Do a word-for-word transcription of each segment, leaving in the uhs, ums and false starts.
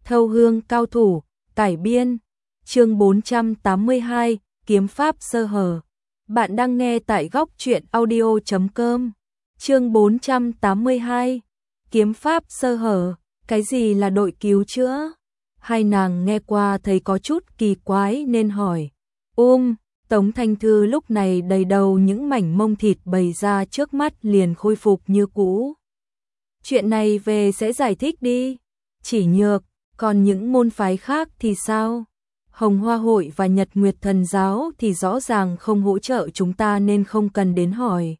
Thâu hương cao thủ, cải biên. Chương bốn trăm tám mươi hai, kiếm pháp sơ hở. Bạn đang nghe tại góc truyện audio chấm com. Chương bốn trăm tám mươi hai, kiếm pháp sơ hở. Cái gì là đội cứu chữa? Hai nàng nghe qua thấy có chút kỳ quái nên hỏi. Um, Tống Thanh Thư lúc này đầy đầu những mảnh mông thịt bày ra trước mắt liền khôi phục như cũ. Chuyện này về sẽ giải thích đi. Chỉ Nhược, còn những môn phái khác thì sao? Hồng Hoa Hội và Nhật Nguyệt Thần Giáo thì rõ ràng không hỗ trợ chúng ta nên không cần đến hỏi.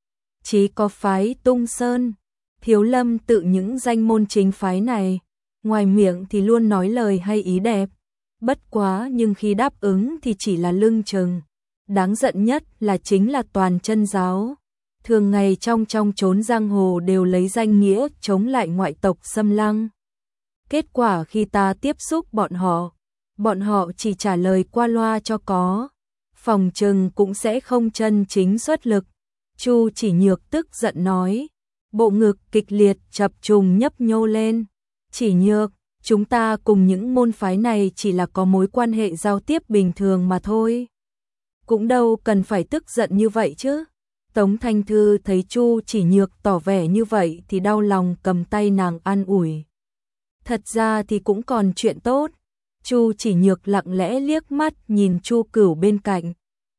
Chỉ có phái Tung Sơn, Thiếu Lâm tự những danh môn chính phái này, ngoài miệng thì luôn nói lời hay ý đẹp. Bất quá nhưng khi đáp ứng thì chỉ là lưng chừng. Đáng giận nhất là chính là Toàn Chân Giáo. Thường ngày trong trong chốn giang hồ đều lấy danh nghĩa chống lại ngoại tộc xâm lăng. Kết quả khi ta tiếp xúc bọn họ, bọn họ chỉ trả lời qua loa cho có, phòng trừng cũng sẽ không chân chính xuất lực. Chu Chỉ Nhược tức giận nói, bộ ngực kịch liệt chập trùng nhấp nhô lên. Chỉ Nhược, chúng ta cùng những môn phái này chỉ là có mối quan hệ giao tiếp bình thường mà thôi. Cũng đâu cần phải tức giận như vậy chứ. Tống Thanh Thư thấy Chu Chỉ Nhược tỏ vẻ như vậy thì đau lòng cầm tay nàng an ủi. Thật ra thì cũng còn chuyện tốt. Chu Chỉ Nhược lặng lẽ liếc mắt nhìn Chu Cửu bên cạnh.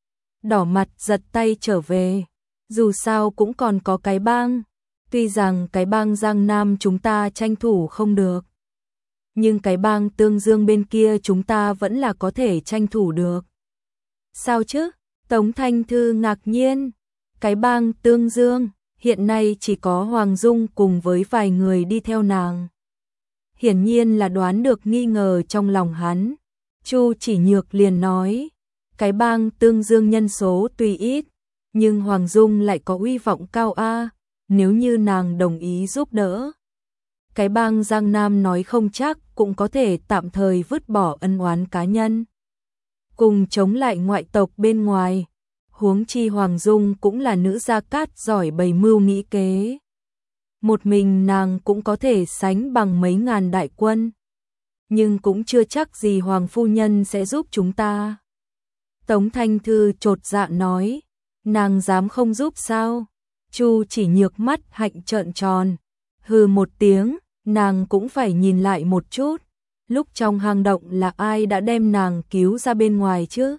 Đỏ mặt giật tay trở về. Dù sao cũng còn có cái bang. Tuy rằng cái bang Giang Nam chúng ta tranh thủ không được. Nhưng cái bang Tương Dương bên kia chúng ta vẫn là có thể tranh thủ được. Sao chứ? Tống Thanh Thư ngạc nhiên. Cái bang Tương Dương, hiện nay chỉ có Hoàng Dung cùng với vài người đi theo nàng. Hiển nhiên là đoán được nghi ngờ trong lòng hắn. Chu Chỉ Nhược liền nói, cái bang Tương Dương nhân số tuy ít, nhưng Hoàng Dung lại có uy vọng cao a, nếu như nàng đồng ý giúp đỡ. Cái bang Giang Nam nói không chắc cũng có thể tạm thời vứt bỏ ân oán cá nhân. Cùng chống lại ngoại tộc bên ngoài. Huống chi Hoàng Dung cũng là nữ gia cát giỏi bày mưu nghĩ kế. Một mình nàng cũng có thể sánh bằng mấy ngàn đại quân. Nhưng cũng chưa chắc gì Hoàng phu nhân sẽ giúp chúng ta. Tống Thanh Thư chột dạ nói, nàng dám không giúp sao? Chu Chỉ Nhược mắt hạnh trợn tròn. Hừ một tiếng, nàng cũng phải nhìn lại một chút. Lúc trong hang động là ai đã đem nàng cứu ra bên ngoài chứ?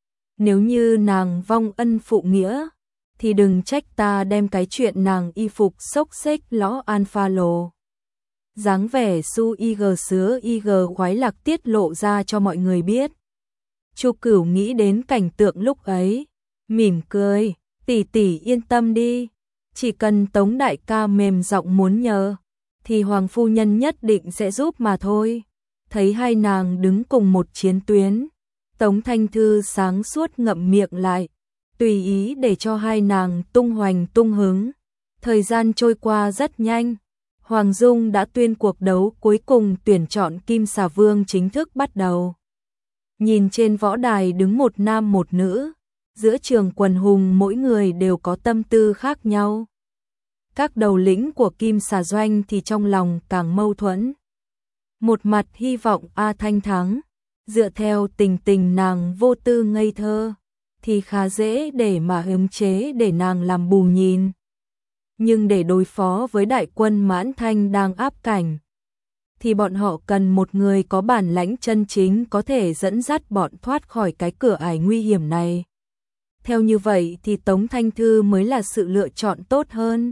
Nếu như nàng vong ân phụ nghĩa, thì đừng trách ta đem cái chuyện nàng y phục xốc xếch lõ alpha lồ. Dáng vẻ su ig sứa ig khoái lạc tiết lộ ra cho mọi người biết. Chu Cửu nghĩ đến cảnh tượng lúc ấy, mỉm cười, tỷ tỷ yên tâm đi, chỉ cần Tống đại ca mềm giọng muốn nhờ, thì Hoàng phu nhân nhất định sẽ giúp mà thôi. Thấy hai nàng đứng cùng một chiến tuyến, Tống Thanh Thư sáng suốt ngậm miệng lại, tùy ý để cho hai nàng tung hoành tung hứng. Thời gian trôi qua rất nhanh, Hoàng Dung đã tuyên cuộc đấu cuối cùng tuyển chọn Kim Xà Vương chính thức bắt đầu. Nhìn trên võ đài đứng một nam một nữ, giữa trường quần hùng mỗi người đều có tâm tư khác nhau. Các đầu lĩnh của Kim Xà Doanh thì trong lòng càng mâu thuẫn. Một mặt hy vọng A Thanh thắng, dựa theo tình tình nàng vô tư ngây thơ, thì khá dễ để mà ức chế để nàng làm bù nhìn. Nhưng để đối phó với đại quân Mãn Thanh đang áp cảnh, thì bọn họ cần một người có bản lãnh chân chính có thể dẫn dắt bọn thoát khỏi cái cửa ải nguy hiểm này. Theo như vậy thì Tống Thanh Thư mới là sự lựa chọn tốt hơn.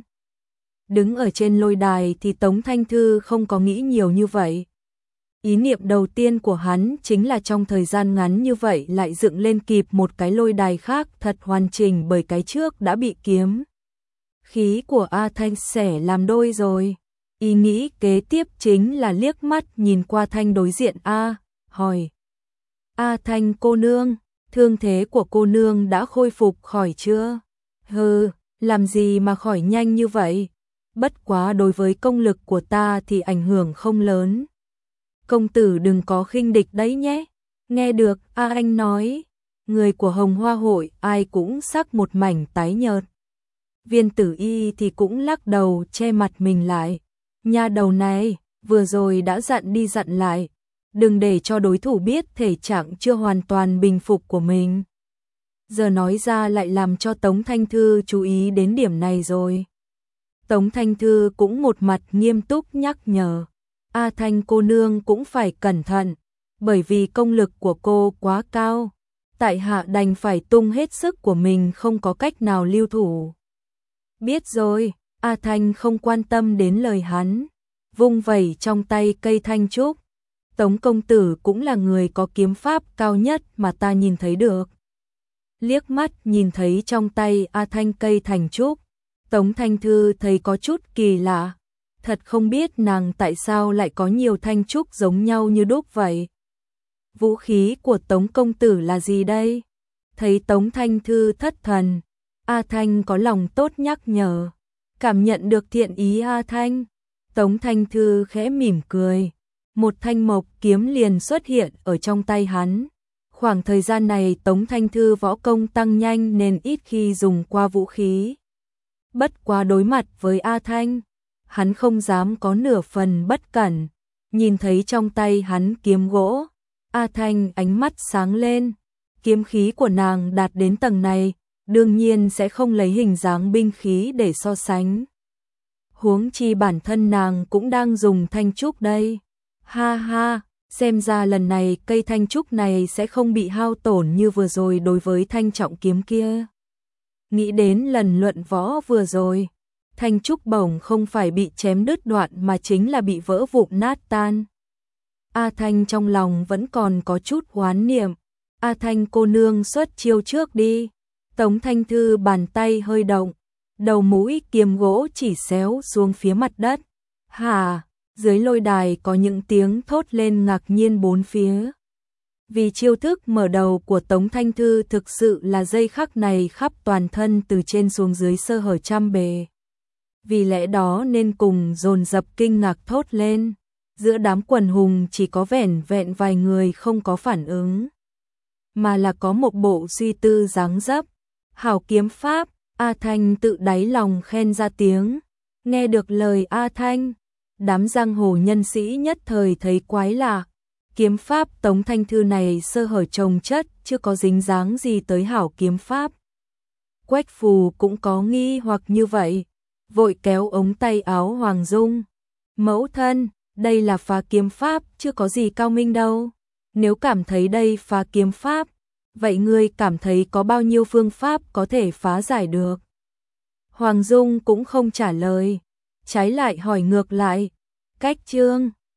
Đứng ở trên lôi đài thì Tống Thanh Thư không có nghĩ nhiều như vậy. Ý niệm đầu tiên của hắn chính là trong thời gian ngắn như vậy lại dựng lên kịp một cái lôi đài khác thật hoàn chỉnh, bởi cái trước đã bị kiếm khí của A Thanh xẻ làm đôi rồi. Ý nghĩ kế tiếp chính là liếc mắt nhìn qua Thanh đối diện A, hỏi. A Thanh cô nương, thương thế của cô nương đã khôi phục khỏi chưa? Hừ, làm gì mà khỏi nhanh như vậy? Bất quá đối với công lực của ta thì ảnh hưởng không lớn. Công tử đừng có khinh địch đấy nhé. Nghe được A Anh nói, người của Hồng Hoa Hội ai cũng sắc một mảnh tái nhợt. Viên Tử Y thì cũng lắc đầu che mặt mình lại. Nha đầu này, vừa rồi đã dặn đi dặn lại, đừng để cho đối thủ biết thể trạng chưa hoàn toàn bình phục của mình. Giờ nói ra lại làm cho Tống Thanh Thư chú ý đến điểm này rồi. Tống Thanh Thư cũng một mặt nghiêm túc nhắc nhở, A Thanh cô nương cũng phải cẩn thận, bởi vì công lực của cô quá cao, tại hạ đành phải tung hết sức của mình không có cách nào lưu thủ. Biết rồi, A Thanh không quan tâm đến lời hắn, vung vẩy trong tay cây thanh trúc. Tống công tử cũng là người có kiếm pháp cao nhất mà ta nhìn thấy được. Liếc mắt nhìn thấy trong tay A Thanh cây thanh trúc, Tống Thanh Thư thấy có chút kỳ lạ, thật không biết nàng tại sao lại có nhiều thanh trúc giống nhau như đúc vậy. Vũ khí của Tống công tử là gì đây? Thấy Tống Thanh Thư thất thần, A Thanh có lòng tốt nhắc nhở, cảm nhận được thiện ý A Thanh, Tống Thanh Thư khẽ mỉm cười, một thanh mộc kiếm liền xuất hiện ở trong tay hắn. Khoảng thời gian này Tống Thanh Thư võ công tăng nhanh nên ít khi dùng qua vũ khí. Bất quá đối mặt với A Thanh, hắn không dám có nửa phần bất cẩn, nhìn thấy trong tay hắn kiếm gỗ, A Thanh ánh mắt sáng lên, kiếm khí của nàng đạt đến tầng này, đương nhiên sẽ không lấy hình dáng binh khí để so sánh. Huống chi bản thân nàng cũng đang dùng thanh trúc đây. Ha ha, xem ra lần này cây thanh trúc này sẽ không bị hao tổn như vừa rồi đối với thanh trọng kiếm kia. Nghĩ đến lần luận võ vừa rồi, thanh trúc bổng không phải bị chém đứt đoạn mà chính là bị vỡ vụn nát tan. A Thanh trong lòng vẫn còn có chút oán niệm. A Thanh cô nương xuất chiêu trước đi. Tống Thanh Thư bàn tay hơi động, đầu mũi kiếm gỗ chỉ xéo xuống phía mặt đất. Hà, dưới lôi đài có những tiếng thốt lên ngạc nhiên bốn phía. Vì chiêu thức mở đầu của Tống Thanh Thư thực sự là giây khắc này khắp toàn thân từ trên xuống dưới sơ hở trăm bề. Vì lẽ đó nên cùng dồn dập kinh ngạc thốt lên. Giữa đám quần hùng chỉ có vẻn vẹn vài người không có phản ứng, mà là có một bộ suy tư dáng dấp. Hảo kiếm pháp, A Thanh tự đáy lòng khen ra tiếng. Nghe được lời A Thanh, đám giang hồ nhân sĩ nhất thời thấy quái lạ. Kiếm pháp Tống Thanh Thư này sơ hở chồng chất, chưa có dính dáng gì tới hảo kiếm pháp. Quách Phù cũng có nghi hoặc như vậy, vội kéo ống tay áo Hoàng Dung. Mẫu thân, đây là phá kiếm pháp, chưa có gì cao minh đâu. Nếu cảm thấy đây phá kiếm pháp, vậy ngươi cảm thấy có bao nhiêu phương pháp có thể phá giải được? Hoàng Dung cũng không trả lời, trái lại hỏi ngược lại. Cách chương